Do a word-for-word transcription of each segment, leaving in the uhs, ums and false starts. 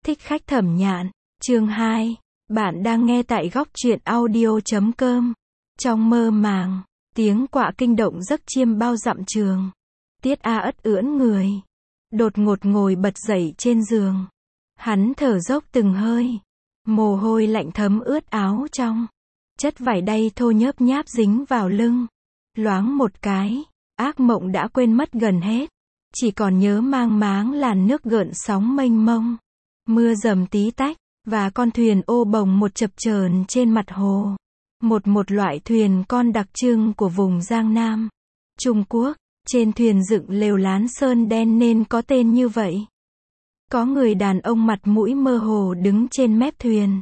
Thích khách Thẩm Nhạn, chương hai. Bạn đang nghe tại góc truyện audio chấm com. Trong mơ màng, tiếng quạ kinh động giấc chiêm bao dặm trường. Tiết A Ất ưỡn người, đột ngột ngồi bật dậy trên giường. Hắn thở dốc từng hơi, mồ hôi lạnh thấm ướt áo trong. Chất vải đay thô nhớp nháp dính vào lưng. Loáng một cái, ác mộng đã quên mất gần hết. Chỉ còn nhớ mang máng làn nước gợn sóng mênh mông. Mưa rầm tí tách, và con thuyền ô bồng một chập chờn trên mặt hồ. Một một loại thuyền con đặc trưng của vùng Giang Nam, Trung Quốc. Trên thuyền dựng lều lán sơn đen nên có tên như vậy. Có người đàn ông mặt mũi mơ hồ đứng trên mép thuyền.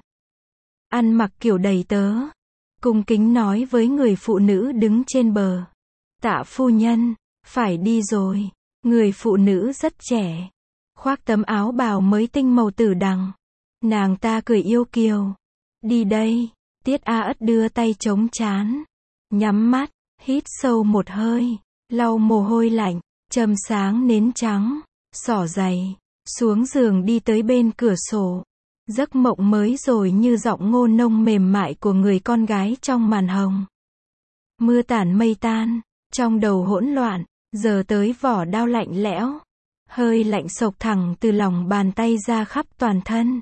Ăn mặc kiểu đầy tớ. Cung kính nói với người phụ nữ đứng trên bờ. Tạ phu nhân, phải đi rồi. Người phụ nữ rất trẻ. Khoác tấm áo bào mới tinh màu tử đằng. Nàng ta cười yêu kiều. Đi đây. Tiết A Ất đưa tay chống trán. Nhắm mắt, hít sâu một hơi. Lau mồ hôi lạnh, châm sáng nến trắng, xỏ giày, xuống giường đi tới bên cửa sổ. Giấc mộng mới rồi như giọng ngô nông mềm mại của người con gái trong màn hồng. Mưa tản mây tan, trong đầu hỗn loạn, giờ tới vỏ đao lạnh lẽo. Hơi lạnh sộc thẳng từ lòng bàn tay ra khắp toàn thân.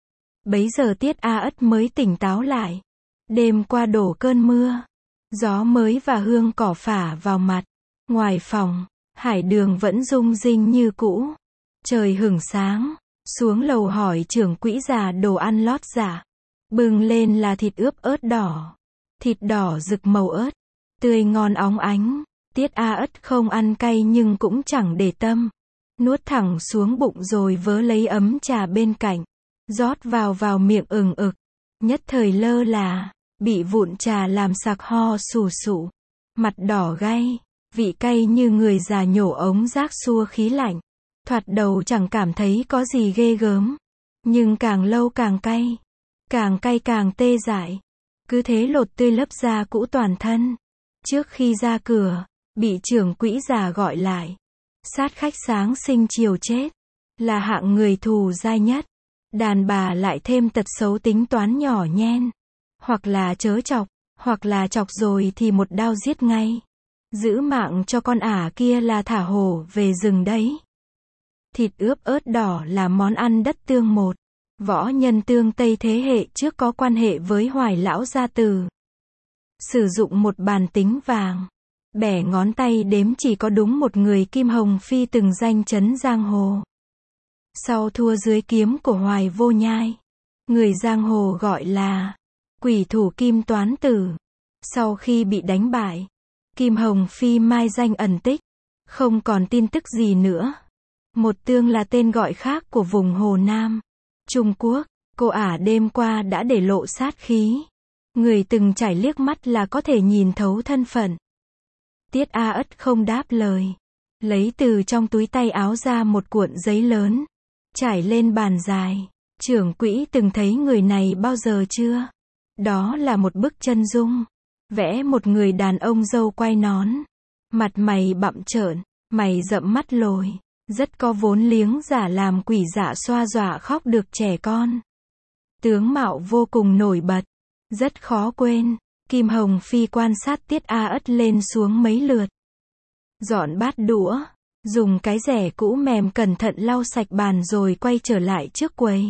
Bấy giờ Tiết A Ất mới tỉnh táo lại. Đêm qua đổ cơn mưa. Gió mới và hương cỏ phả vào mặt. Ngoài phòng, hải đường vẫn rung rinh như cũ. Trời hửng sáng, xuống lầu hỏi trưởng quỹ già đồ ăn lót dạ. Bưng lên là thịt ướp ớt đỏ. Thịt đỏ rực màu ớt, tươi ngon óng ánh. Tiết A Ất không ăn cay nhưng cũng chẳng để tâm. Nuốt thẳng xuống bụng rồi vớ lấy ấm trà bên cạnh. Rót vào vào miệng ừng ực. Nhất thời lơ là, bị vụn trà làm sặc ho sù sụ. Mặt đỏ gay. Vị cay như người già nhổ ống rác xua khí lạnh. Thoạt đầu chẳng cảm thấy có gì ghê gớm. Nhưng càng lâu càng cay. Càng cay càng tê dại. Cứ thế lột tươi lớp da cũ toàn thân. Trước khi ra cửa, bị trưởng quỹ già gọi lại. Sát khách sáng sinh chiều chết. Là hạng người thù dai nhất. Đàn bà lại thêm tật xấu tính toán nhỏ nhen. Hoặc là chớ chọc, hoặc là chọc rồi thì một đao giết ngay. Giữ mạng cho con ả kia là thả hổ về rừng đấy. Thịt ướp ớt đỏ là món ăn đất Tương một. Võ nhân Tương Tây thế hệ trước có quan hệ với Hoài lão gia tử. Sử dụng một bàn tính vàng. Bẻ ngón tay đếm chỉ có đúng một người Kim Hồng Phi từng danh chấn giang hồ. Sau thua dưới kiếm của Hoài Vô Nhai. Người giang hồ gọi là quỷ thủ Kim Toán Tử. Sau khi bị đánh bại, Kim Hồng Phi mai danh ẩn tích, không còn tin tức gì nữa. Một Tương là tên gọi khác của vùng Hồ Nam, Trung Quốc. Cô ả đêm qua đã để lộ sát khí. Người từng trải liếc mắt là có thể nhìn thấu thân phận. Tiết A Ất không đáp lời. Lấy từ trong túi tay áo ra một cuộn giấy lớn. Trải lên bàn dài. Trưởng quỹ từng thấy người này bao giờ chưa? Đó là một bức chân dung. Vẽ một người đàn ông râu quai nón. Mặt mày bặm trợn, mày rậm mắt lồi. Rất có vốn liếng giả làm quỷ dạ xoa dọa khóc được trẻ con. Tướng mạo vô cùng nổi bật. Rất khó quên. Kim Hồng Phi quan sát Tiết A Ất lên xuống mấy lượt. Dọn bát đũa. Dùng cái rẻ cũ mềm cẩn thận lau sạch bàn rồi quay trở lại trước quầy.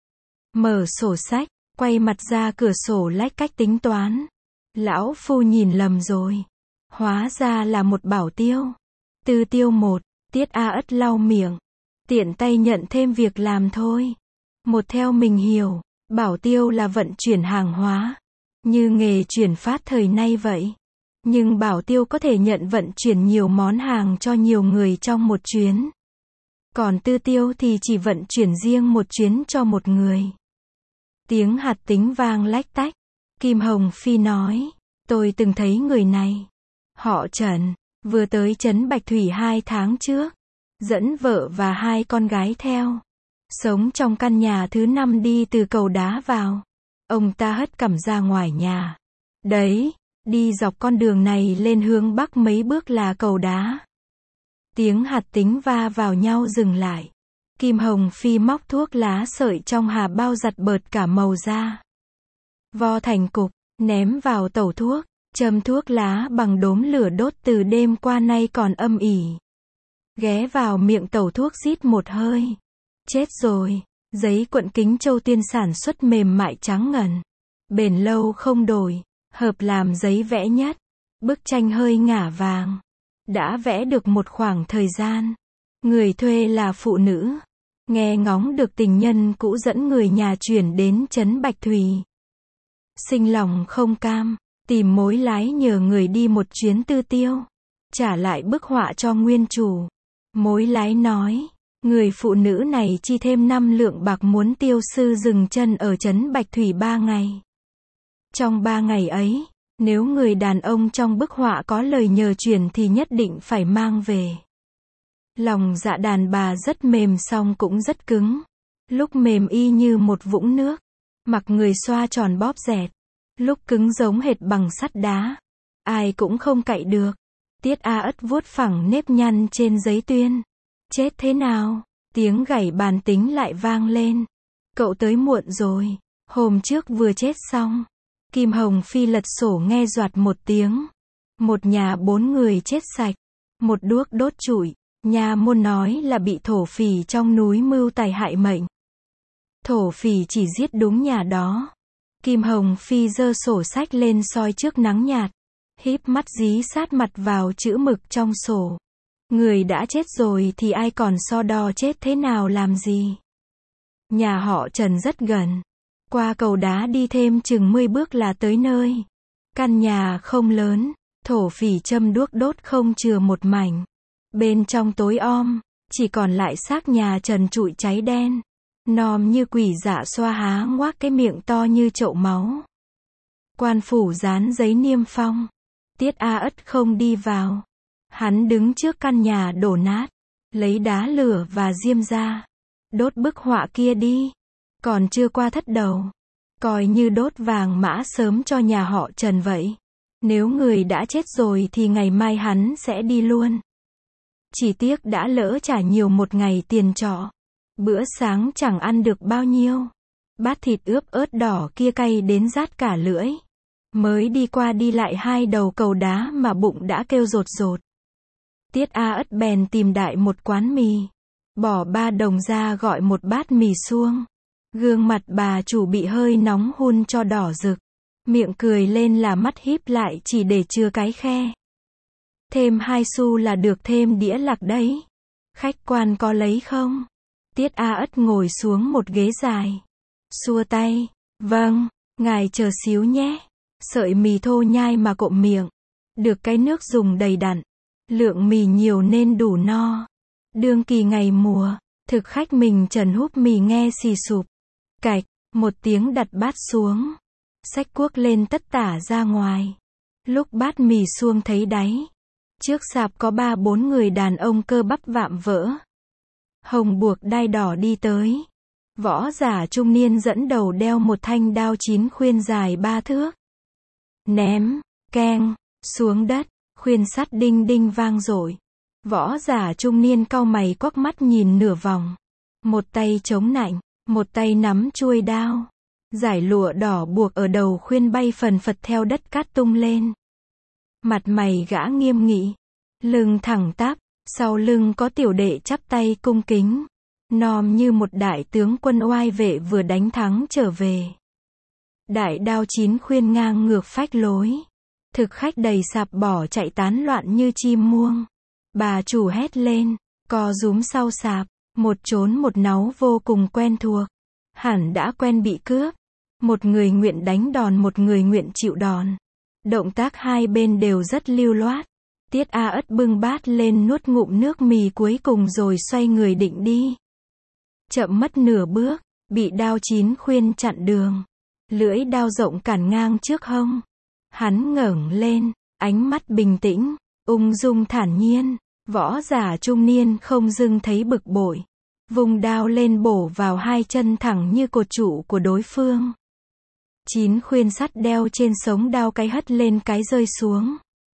Mở sổ sách, quay mặt ra cửa sổ lách cách tính toán. Lão phu nhìn lầm rồi. Hóa ra là một bảo tiêu. Tư tiêu một. Tiết A Ất lau miệng. Tiện tay nhận thêm việc làm thôi. Một theo mình hiểu, bảo tiêu là vận chuyển hàng hóa. Như nghề chuyển phát thời nay vậy. Nhưng bảo tiêu có thể nhận vận chuyển nhiều món hàng cho nhiều người trong một chuyến. Còn tư tiêu thì chỉ vận chuyển riêng một chuyến cho một người. Tiếng hạt tính vang lách tách. Kim Hồng Phi nói, tôi từng thấy người này. Họ Trần, vừa tới trấn Bạch Thủy hai tháng trước. Dẫn vợ và hai con gái theo. Sống trong căn nhà thứ năm đi từ cầu đá vào. Ông ta hất cằm ra ngoài nhà. Đấy, đi dọc con đường này lên hướng bắc mấy bước là cầu đá. Tiếng hạt tính va vào nhau dừng lại. Kim Hồng Phi móc thuốc lá sợi trong hà bao giặt bợt cả màu ra. Vo thành cục, ném vào tẩu thuốc, châm thuốc lá bằng đốm lửa đốt từ đêm qua nay còn âm ỉ. Ghé vào miệng tẩu thuốc rít một hơi. Chết rồi, giấy cuộn kính châu Tiên sản xuất mềm mại trắng ngần. Bền lâu không đổi, hợp làm giấy vẽ nhất. Bức tranh hơi ngả vàng. Đã vẽ được một khoảng thời gian. Người thuê là phụ nữ. Nghe ngóng được tình nhân cũ dẫn người nhà chuyển đến trấn Bạch Thủy. Sinh lòng không cam, tìm mối lái nhờ người đi một chuyến tư tiêu. Trả lại bức họa cho nguyên chủ. Mối lái nói, người phụ nữ này chi thêm năm lượng bạc muốn tiêu sư dừng chân ở trấn Bạch Thủy ba ngày. Trong ba ngày ấy, nếu người đàn ông trong bức họa có lời nhờ chuyển thì nhất định phải mang về. Lòng dạ đàn bà rất mềm song cũng rất cứng. Lúc mềm y như một vũng nước. Mặc người xoa tròn bóp dẹt. Lúc cứng giống hệt bằng sắt đá. Ai cũng không cạy được. Tiết A Ất vuốt phẳng nếp nhăn trên giấy tuyên. Chết thế nào? Tiếng gảy bàn tính lại vang lên. Cậu tới muộn rồi. Hôm trước vừa chết xong. Kim Hồng Phi lật sổ nghe doạt một tiếng. Một nhà bốn người chết sạch. Một đuốc đốt trụi. Nhà môn nói là bị thổ phỉ trong núi mưu tài hại mệnh. Thổ phỉ chỉ giết đúng nhà đó. Kim Hồng Phi giơ sổ sách lên soi trước nắng nhạt. Híp mắt dí sát mặt vào chữ mực trong sổ. Người đã chết rồi thì ai còn so đo chết thế nào làm gì. Nhà họ Trần rất gần. Qua cầu đá đi thêm chừng mười bước là tới nơi. Căn nhà không lớn. Thổ phỉ châm đuốc đốt không chừa một mảnh. Bên trong tối om, chỉ còn lại xác nhà Trần trụi cháy đen. Nòm như quỷ dạ xoa há ngoác cái miệng to như chậu máu. Quan phủ dán giấy niêm phong. Tiết A Ất không đi vào. Hắn đứng trước căn nhà đổ nát. Lấy đá lửa và diêm ra. Đốt bức họa kia đi. Còn chưa qua thất đầu. Coi như đốt vàng mã sớm cho nhà họ Trần vậy. Nếu người đã chết rồi thì ngày mai hắn sẽ đi luôn. Chỉ tiếc đã lỡ trả nhiều một ngày tiền trọ. Bữa sáng chẳng ăn được bao nhiêu. Bát thịt ướp ớt đỏ kia cay đến rát cả lưỡi. Mới đi qua đi lại hai đầu cầu đá mà bụng đã kêu rột rột. Tiết A Ất bèn tìm đại một quán mì. Bỏ ba đồng ra gọi một bát mì suông. Gương mặt bà chủ bị hơi nóng hun cho đỏ rực. Miệng cười lên là mắt híp lại chỉ để chừa cái khe. Thêm hai xu là được thêm đĩa lạc đấy. Khách quan có lấy không? Tiết A Ất ngồi xuống một ghế dài. Xua tay. Vâng, ngài chờ xíu nhé. Sợi mì thô nhai mà cộm miệng. Được cái nước dùng đầy đặn. Lượng mì nhiều nên đủ no. Đương kỳ ngày mùa, thực khách mình Trần húp mì nghe xì sụp. Cạch, một tiếng đặt bát xuống. Xách cuốc lên tất tả ra ngoài. Lúc bát mì suông thấy đáy. Trước sạp có ba bốn người đàn ông cơ bắp vạm vỡ. Hồng buộc đai đỏ đi tới. Võ giả trung niên dẫn đầu đeo một thanh đao chín khuyên dài ba thước. Ném, keng, xuống đất, khuyên sắt đinh đinh vang dội. Võ giả trung niên cau mày quắc mắt nhìn nửa vòng. Một tay chống nạnh, một tay nắm chuôi đao. Giải lụa đỏ buộc ở đầu khuyên bay phần phật theo đất cát tung lên. Mặt mày gã nghiêm nghị. Lưng thẳng tắp, sau lưng có tiểu đệ chắp tay cung kính. Nòm như một đại tướng quân oai vệ vừa đánh thắng trở về. Đại đao chín khuyên ngang ngược phách lối. Thực khách đầy sạp bỏ chạy tán loạn như chim muông. Bà chủ hét lên, co rúm sau sạp. Một trốn một náu vô cùng quen thuộc. Hẳn đã quen bị cướp. Một người nguyện đánh đòn, một người nguyện chịu đòn. Động tác hai bên đều rất lưu loát. Tiết A Ất bưng bát lên nuốt ngụm nước mì cuối cùng rồi xoay người định đi. Chậm mất nửa bước, bị đao chín khuyên chặn đường. Lưỡi đao rộng cản ngang trước hông. Hắn ngẩng lên, ánh mắt bình tĩnh, ung dung thản nhiên. Võ giả trung niên không dưng thấy bực bội. Vùng đao lên bổ vào hai chân thẳng như cột trụ của đối phương. Chín khuyên sắt đeo trên sống đao cái hất lên cái rơi xuống.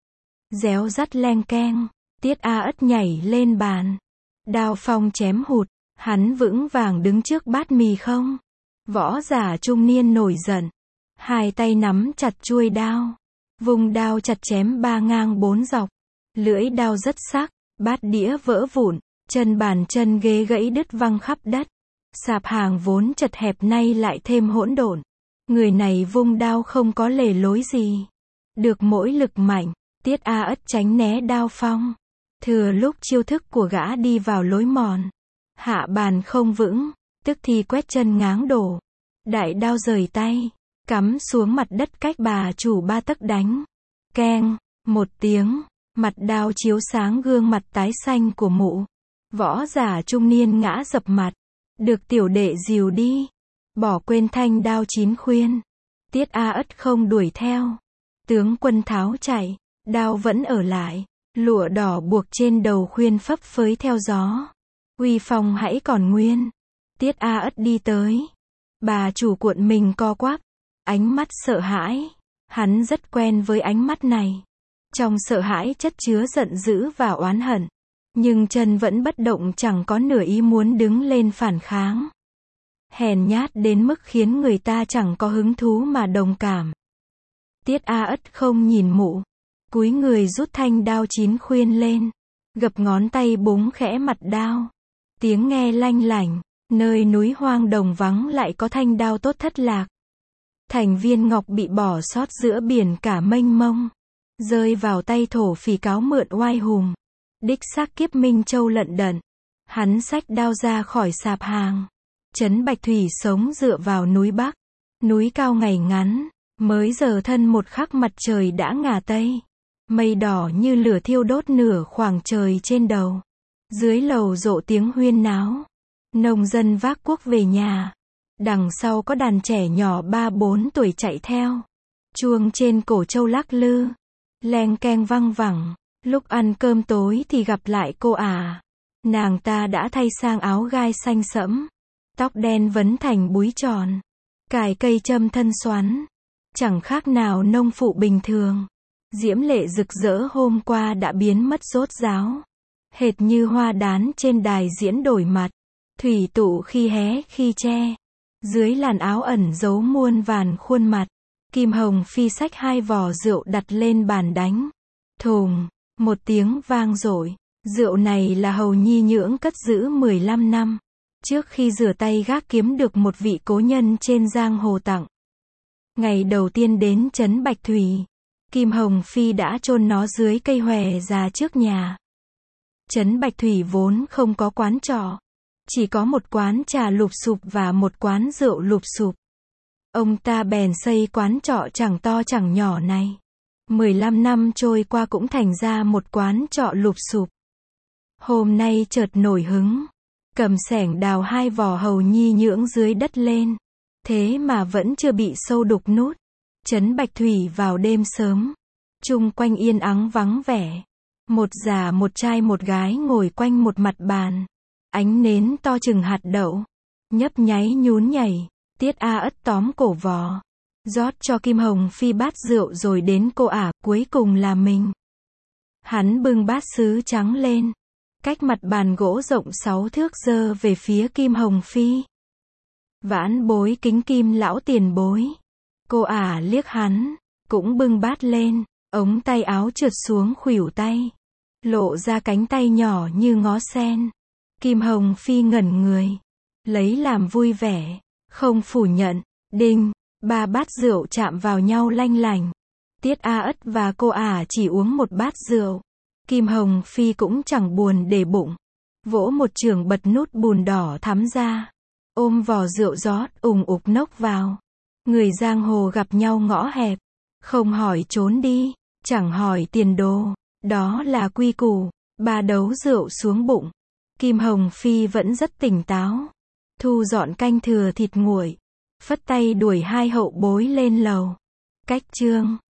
Réo rắt leng keng, Tiết A Ất nhảy lên bàn. Đao phong chém hụt, Hắn vững vàng đứng trước bát mì không. Võ giả trung niên nổi giận. Hai tay nắm chặt chuôi đao. Vùng đao chặt chém ba ngang bốn dọc. Lưỡi đao rất sắc, bát đĩa vỡ vụn, chân bàn chân ghế gãy đứt văng khắp đất. Sạp hàng vốn chật hẹp nay lại thêm hỗn độn. Người này vung đao không có lề lối gì. Được mỗi lực mạnh, Tiết A Ất tránh né đao phong. Thừa lúc chiêu thức của gã đi vào lối mòn. Hạ bàn không vững, tức thì quét chân ngáng đổ. Đại đao rời tay, cắm xuống mặt đất cách bà chủ ba tấc đánh. Keng, một tiếng, mặt đao chiếu sáng gương mặt tái xanh của mụ. Võ giả trung niên ngã dập mặt. Được tiểu đệ dìu đi. Bỏ quên thanh đao chín khuyên. Tiết A Ất không đuổi theo. Tướng quân tháo chạy, đao vẫn ở lại. Lụa đỏ buộc trên đầu khuyên phấp phới theo gió. Uy phong hãy còn nguyên. Tiết A Ất đi tới. Bà chủ cuộn mình co quắp. Ánh mắt sợ hãi. Hắn rất quen với ánh mắt này. Trong sợ hãi chất chứa giận dữ và oán hận. Nhưng chân vẫn bất động, chẳng có nửa ý muốn đứng lên phản kháng. Hèn nhát đến mức khiến người ta chẳng có hứng thú mà đồng cảm. Tiết A Ất không nhìn mụ. Cúi người rút thanh đao chín khuyên lên. Gập ngón tay búng khẽ mặt đao. Tiếng nghe lanh lảnh. Nơi núi hoang đồng vắng lại có thanh đao tốt thất lạc. Thành viên ngọc bị bỏ sót giữa biển cả mênh mông. Rơi vào tay thổ phỉ cáo mượn oai hùng. Đích xác Kiếp Minh Châu lận đận. Hắn xách đao ra khỏi sạp hàng. Trấn Bạch Thủy sống dựa vào núi Bắc. Núi cao ngày ngắn. Mới giờ thân một khắc mặt trời đã ngả tây. Mây đỏ như lửa thiêu đốt nửa khoảng trời trên đầu. Dưới lầu rộ tiếng huyên náo. Nông dân vác cuốc về nhà. Đằng sau có đàn trẻ nhỏ ba bốn tuổi chạy theo. Chuông trên cổ trâu lắc lư. Leng keng văng vẳng. Lúc ăn cơm tối thì gặp lại cô à. Nàng ta đã thay sang áo gai xanh sẫm. Tóc đen vấn thành búi tròn. Cài cây châm thân xoắn. Chẳng khác nào nông phụ bình thường. Diễm lệ rực rỡ hôm qua đã biến mất rốt ráo. Hệt như hoa đán trên đài diễn đổi mặt. Thủy tụ khi hé khi che. Dưới làn áo ẩn giấu muôn vàn khuôn mặt. Kim Hồng Phi xách hai vò rượu đặt lên bàn đánh. Thùng, một tiếng vang dội. Rượu này là Hầu Nhi Nhưỡng cất giữ mười lăm năm. Trước khi rửa tay gác kiếm được một vị cố nhân trên giang hồ tặng. Ngày đầu tiên đến trấn Bạch Thủy, Kim Hồng Phi đã chôn nó dưới cây hòe già trước nhà. Trấn Bạch Thủy vốn không có quán trọ. Chỉ có một quán trà lụp xụp và một quán rượu lụp xụp. Ông ta bèn xây quán trọ chẳng to chẳng nhỏ này. mười lăm năm trôi qua cũng thành ra một quán trọ lụp xụp. Hôm nay chợt nổi hứng. Cầm xẻng đào hai vò Hầu Nhi Nhưỡng dưới đất lên. Thế mà vẫn chưa bị sâu đục nút. Trấn Bạch Thủy vào đêm sớm. Chung quanh yên ắng vắng vẻ. Một già một trai một gái ngồi quanh một mặt bàn. Ánh nến to chừng hạt đậu. Nhấp nháy nhún nhảy. Tiết A Ất tóm cổ vò. Rót cho Kim Hồng Phi bát rượu rồi đến cô ả, cuối cùng là mình. Hắn bưng bát sứ trắng lên. Cách mặt bàn gỗ rộng sáu thước giơ về phía Kim Hồng Phi. Vãn bối kính Kim lão tiền bối. Cô ả liếc hắn. Cũng bưng bát lên. Ống tay áo trượt xuống khuỷu tay. Lộ ra cánh tay nhỏ như ngó sen. Kim Hồng Phi ngẩn người. Lấy làm vui vẻ. Không phủ nhận. Đinh. Ba bát rượu chạm vào nhau lanh lành. Tiết A Ất và cô ả chỉ uống một bát rượu. Kim Hồng Phi cũng chẳng buồn để bụng. Vỗ một chưởng bật nút bùn đỏ thắm ra. Ôm vò rượu rót ùng ục nốc vào. Người giang hồ gặp nhau ngõ hẹp. Không hỏi trốn đi. Chẳng hỏi tiền đồ. Đó là quy củ. Ba đấu rượu xuống bụng. Kim Hồng Phi vẫn rất tỉnh táo. Thu dọn canh thừa thịt nguội. Phất tay đuổi hai hậu bối lên lầu. Cách chương